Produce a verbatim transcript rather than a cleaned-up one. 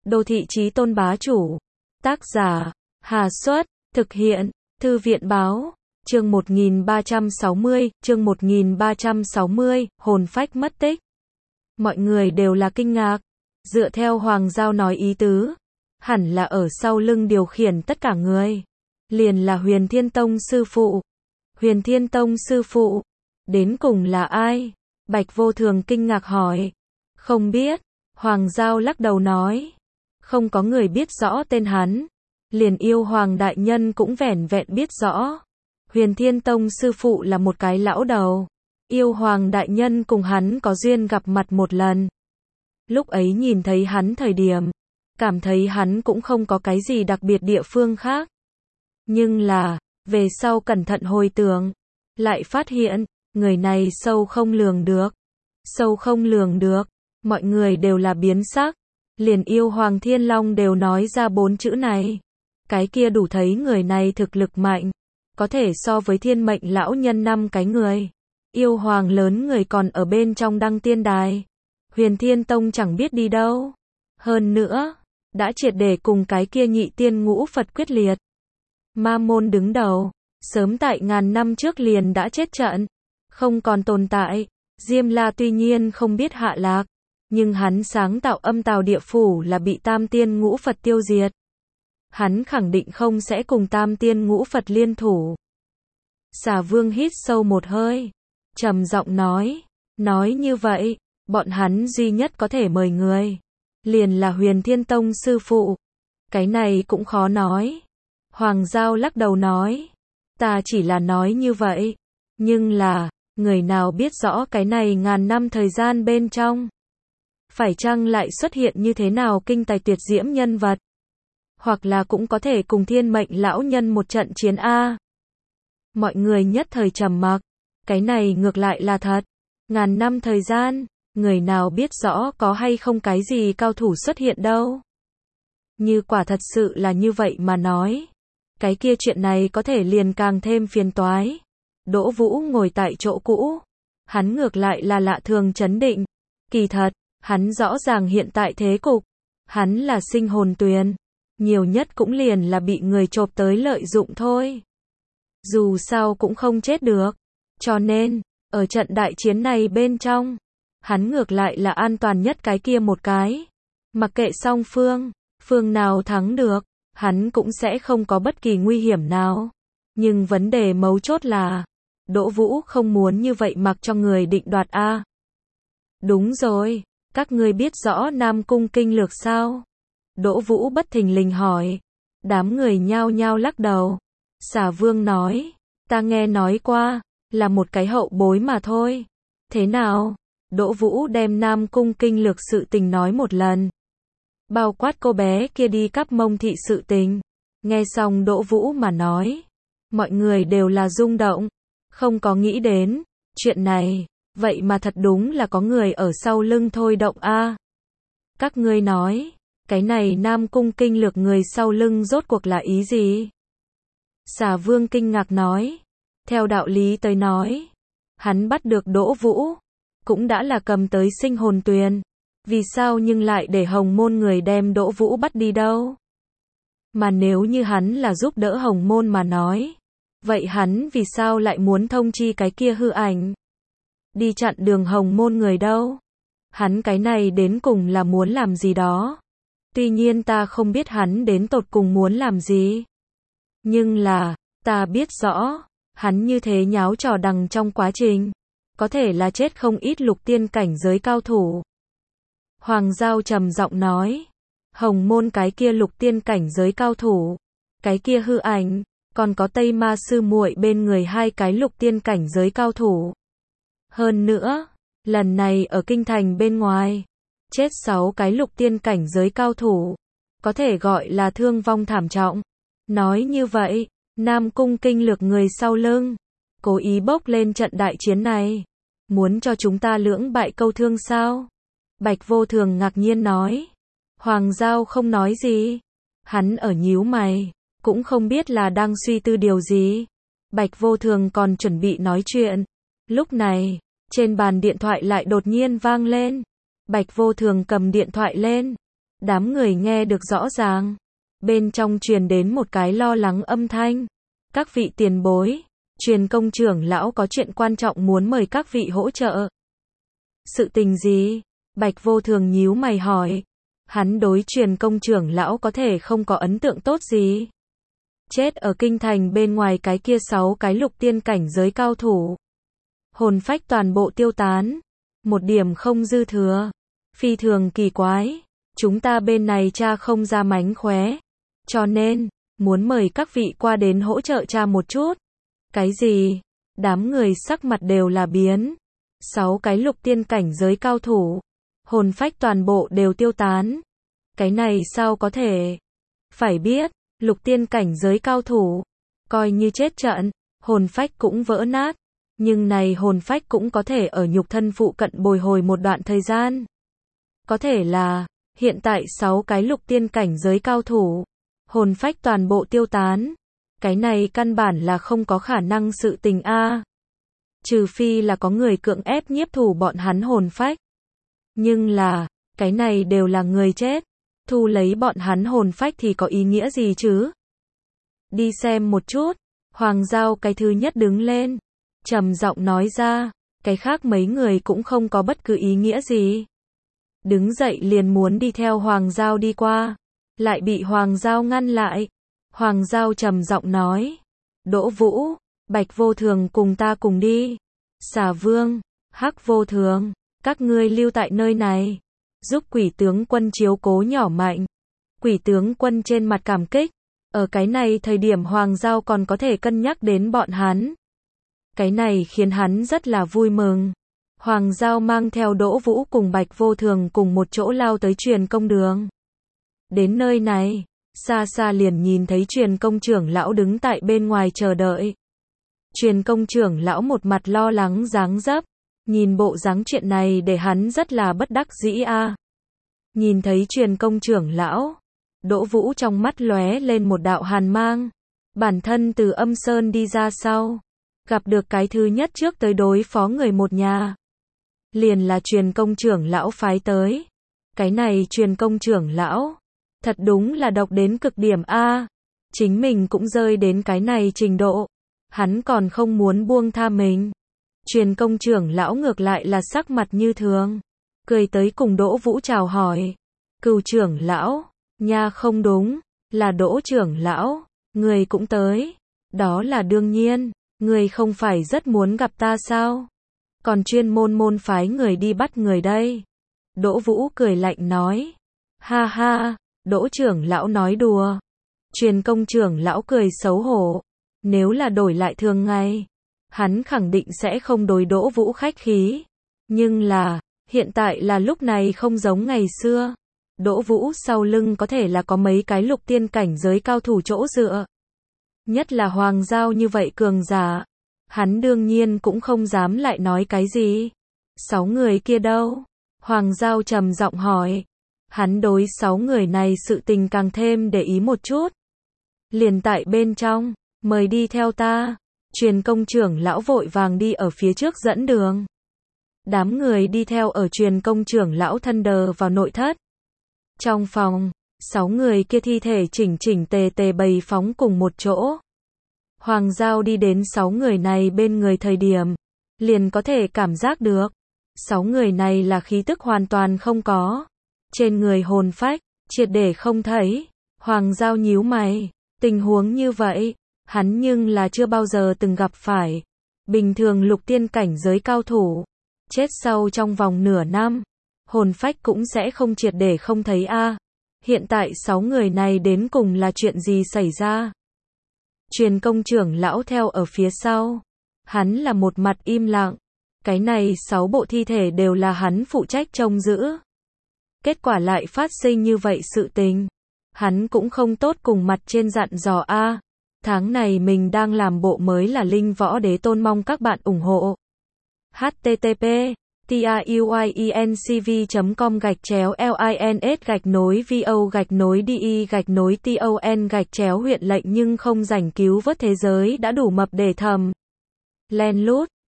Đô thị chí tôn bá chủ. Tác giả, Hà Xuất, thực hiện, Thư viện báo, chương một nghìn ba trăm sáu mươi, chương một nghìn ba trăm sáu mươi, hồn phách mất tích. Mọi người đều là kinh ngạc, dựa theo Hoàng Giao nói ý tứ, hẳn là ở sau lưng điều khiển tất cả người, liền là Huyền Thiên Tông sư phụ. Huyền Thiên Tông sư phụ, đến cùng là ai? Bạch Vô Thường kinh ngạc hỏi. Không biết, Hoàng Giao lắc đầu nói. Không có người biết rõ tên hắn, liền yêu Hoàng đại nhân cũng vẻn vẹn biết rõ. Huyền Thiên Tông sư phụ là một cái lão đầu, yêu Hoàng đại nhân cùng hắn có duyên gặp mặt một lần. Lúc ấy nhìn thấy hắn thời điểm, cảm thấy hắn cũng không có cái gì đặc biệt địa phương khác. Nhưng là, về sau cẩn thận hồi tưởng, lại phát hiện, người này sâu không lường được. Sâu không lường được, mọi người đều là biến sắc, liền yêu Hoàng Thiên Long đều nói ra bốn chữ này. Cái kia đủ thấy người này thực lực mạnh, có thể so với thiên mệnh lão nhân năm cái người. Yêu Hoàng lớn người còn ở bên trong đăng tiên đài. Huyền Thiên Tông chẳng biết đi đâu. Hơn nữa, đã triệt để cùng cái kia nhị tiên ngũ Phật quyết liệt. Ma môn đứng đầu, sớm tại ngàn năm trước liền đã chết trận, không còn tồn tại. Diêm La tuy nhiên không biết hạ lạc, nhưng hắn sáng tạo âm tào địa phủ là bị tam tiên ngũ Phật tiêu diệt. Hắn khẳng định không sẽ cùng tam tiên ngũ Phật liên thủ. Xà Vương hít sâu một hơi, trầm giọng nói, nói như vậy, bọn hắn duy nhất có thể mời người, liền là Huyền Thiên Tông sư phụ. Cái này cũng khó nói. Hoàng Giao lắc đầu nói, ta chỉ là nói như vậy, nhưng là, người nào biết rõ cái này ngàn năm thời gian bên trong, phải chăng lại xuất hiện như thế nào kinh tài tuyệt diễm nhân vật, hoặc là cũng có thể cùng thiên mệnh lão nhân một trận chiến A. Mọi người nhất thời trầm mặc, cái này ngược lại là thật. Ngàn năm thời gian, người nào biết rõ có hay không cái gì cao thủ xuất hiện đâu. Như quả thật sự là như vậy mà nói, cái kia chuyện này có thể liền càng thêm phiền toái. Đỗ Vũ ngồi tại chỗ cũ, hắn ngược lại là lạ thường trấn định. Kỳ thật, hắn rõ ràng hiện tại thế cục, hắn là sinh hồn tuyền, nhiều nhất cũng liền là bị người chộp tới lợi dụng thôi. Dù sao cũng không chết được, cho nên, ở trận đại chiến này bên trong, hắn ngược lại là an toàn nhất cái kia một cái. Mặc kệ song phương, phương nào thắng được, hắn cũng sẽ không có bất kỳ nguy hiểm nào. Nhưng vấn đề mấu chốt là, Đỗ Vũ không muốn như vậy mặc cho người định đoạt a. Đúng rồi, các ngươi biết rõ Nam Cung kinh lược sao? Đỗ Vũ bất thình lình hỏi. Đám người nhao nhao lắc đầu. Xà Vương nói, ta nghe nói qua, là một cái hậu bối mà thôi. Thế nào? Đỗ Vũ đem Nam Cung kinh lược sự tình nói một lần. Bao quát cô bé kia đi cắp Mông thị sự tình. Nghe xong Đỗ Vũ mà nói, mọi người đều là rung động, không có nghĩ đến chuyện này, vậy mà thật đúng là có người ở sau lưng thôi động a. Các ngươi nói, cái này Nam Cung kinh lược người sau lưng rốt cuộc là ý gì? Xà Vương kinh ngạc nói, theo đạo lý tới nói, hắn bắt được Đỗ Vũ, cũng đã là cầm tới sinh hồn tuyền, vì sao nhưng lại để Hồng Môn người đem Đỗ Vũ bắt đi đâu? Mà nếu như hắn là giúp đỡ Hồng Môn mà nói, vậy hắn vì sao lại muốn thông chi cái kia hư ảnh? Đi chặn đường Hồng Môn người đâu? Hắn cái này đến cùng là muốn làm gì đó? Tuy nhiên ta không biết hắn đến tột cùng muốn làm gì. Nhưng là, ta biết rõ, hắn như thế nháo trò đằng trong quá trình, có thể là chết không ít lục tiên cảnh giới cao thủ. Hoàng Giao trầm giọng nói, Hồng Môn cái kia lục tiên cảnh giới cao thủ, cái kia hư ảnh, còn có Tây Ma sư muội bên người hai cái lục tiên cảnh giới cao thủ. Hơn nữa, lần này ở kinh thành bên ngoài, chết sáu cái lục tiên cảnh giới cao thủ, có thể gọi là thương vong thảm trọng. Nói như vậy, Nam Cung kinh lược người sau lưng, cố ý bốc lên trận đại chiến này, muốn cho chúng ta lưỡng bại câu thương sao? Bạch Vô Thường ngạc nhiên nói. Hoàng Giao không nói gì, hắn ở nhíu mày, cũng không biết là đang suy tư điều gì. Bạch Vô Thường còn chuẩn bị nói chuyện, lúc này, trên bàn điện thoại lại đột nhiên vang lên. Bạch Vô Thường cầm điện thoại lên, Đám người nghe được rõ ràng. Bên trong truyền đến một cái lo lắng âm thanh. Các vị tiền bối, truyền công trưởng lão có chuyện quan trọng muốn mời các vị hỗ trợ. Sự tình gì? Bạch Vô Thường nhíu mày hỏi. Hắn đối truyền công trưởng lão có thể không có ấn tượng tốt gì. Chết ở kinh thành bên ngoài cái kia sáu cái lục tiên cảnh giới cao thủ. Hồn phách toàn bộ tiêu tán. Một điểm không dư thừa. Phi thường kỳ quái. Chúng ta bên này tra không ra mánh khóe. Cho nên, muốn mời các vị qua đến hỗ trợ tra một chút. Cái gì? Đám người sắc mặt đều là biến. Sáu cái lục tiên cảnh giới cao thủ. Hồn phách toàn bộ đều tiêu tán. Cái này sao có thể? Phải biết, lục tiên cảnh giới cao thủ. Coi như chết trận, hồn phách cũng vỡ nát. Nhưng này hồn phách cũng có thể ở nhục thân phụ cận bồi hồi một đoạn thời gian. Có thể là, hiện tại sáu cái lục tiên cảnh giới cao thủ. Hồn phách toàn bộ tiêu tán. Cái này căn bản là không có khả năng sự tình a. Trừ phi là có người cưỡng ép nhiếp thủ bọn hắn hồn phách. Nhưng là, cái này đều là người chết. Thu lấy bọn hắn hồn phách thì có ý nghĩa gì chứ? Đi xem một chút. Hoàng Giao cái thứ nhất đứng lên. Trầm giọng nói ra. Cái khác mấy người cũng không có bất cứ ý nghĩa gì. Đứng dậy liền muốn đi theo Hoàng Giao đi qua. Lại bị Hoàng Giao ngăn lại. Hoàng Giao trầm giọng nói. Đỗ Vũ, Bạch Vô Thường cùng ta cùng đi. Xà Vương, Hắc Vô Thường, các ngươi lưu tại nơi này. Giúp Quỷ tướng quân chiếu cố nhỏ Mạnh. Quỷ tướng quân trên mặt cảm kích. Ở cái này thời điểm Hoàng Giao còn có thể cân nhắc đến bọn hắn. Cái này khiến hắn rất là vui mừng. Hoàng Giao mang theo Đỗ Vũ cùng Bạch Vô Thường cùng một chỗ lao tới truyền công đường. Đến nơi này, xa xa liền nhìn thấy truyền công trưởng lão đứng tại bên ngoài chờ đợi. Truyền công trưởng lão một mặt lo lắng dáng dấp. Nhìn bộ dáng chuyện này để hắn rất là bất đắc dĩ a. À. Nhìn thấy truyền công trưởng lão, Đỗ Vũ trong mắt lóe lên một đạo hàn mang. Bản thân từ âm sơn đi ra sau. Gặp được cái thứ nhất trước tới đối phó người một nhà. Liền là truyền công trưởng lão phái tới. Cái này truyền công trưởng lão. Thật đúng là độc đến cực điểm a. À. Chính mình cũng rơi đến cái này trình độ. Hắn còn không muốn buông tha mình. Truyền công trưởng lão ngược lại là sắc mặt như thường. Cười tới cùng Đỗ Vũ chào hỏi. Cừu trưởng lão. Nha không đúng. Là Đỗ trưởng lão. Người cũng tới. Đó là đương nhiên. Người không phải rất muốn gặp ta sao? Còn chuyên môn môn phái người đi bắt người đây. Đỗ Vũ cười lạnh nói. Ha ha. Đỗ trưởng lão nói đùa. Truyền công trưởng lão cười xấu hổ. Nếu là đổi lại thường ngày, hắn khẳng định sẽ không đối Đỗ Vũ khách khí. Nhưng là, hiện tại là lúc này không giống ngày xưa. Đỗ Vũ sau lưng có thể là có mấy cái lục tiên cảnh giới cao thủ chỗ dựa. Nhất là Hoàng Giao như vậy cường giả. Hắn đương nhiên cũng không dám lại nói cái gì. Sáu người kia đâu? Hoàng Giao trầm giọng hỏi. Hắn đối sáu người này sự tình càng thêm để ý một chút. Liền tại bên trong, mời đi theo ta. Truyền công trưởng lão vội vàng đi ở phía trước dẫn đường. Đám người đi theo ở truyền công trưởng lão thân đờ vào nội thất. Trong phòng, sáu người kia thi thể chỉnh chỉnh tề tề bày phóng cùng một chỗ. Hoàng Giao đi đến sáu người này bên người thời điểm, liền có thể cảm giác được. Sáu người này là khí tức hoàn toàn không có. Trên người hồn phách, triệt để không thấy. Hoàng Giao nhíu mày. Tình huống như vậy, hắn nhưng là chưa bao giờ từng gặp phải. Bình thường lục tiên cảnh giới cao thủ. Chết sau trong vòng nửa năm. Hồn phách cũng sẽ không triệt để không thấy a. À. Hiện tại sáu người này đến cùng là chuyện gì xảy ra? Truyền công trưởng lão theo ở phía sau. Hắn là một mặt im lặng. Cái này sáu bộ thi thể đều là hắn phụ trách trông giữ. Kết quả lại phát sinh như vậy sự tình. Hắn cũng không tốt cùng mặt trên dặn dò a. À. Tháng này mình đang làm bộ mới là Linh Võ Đế Tôn, mong các bạn ủng hộ. H T T P TIUIENCV chấm com gạch chéo LINS gạch nối VO gạch nối DI gạch nối TON gạch chéo huyện lệnh nhưng không rảnh cứu vớt thế giới đã đủ mập để thầm. Len lút.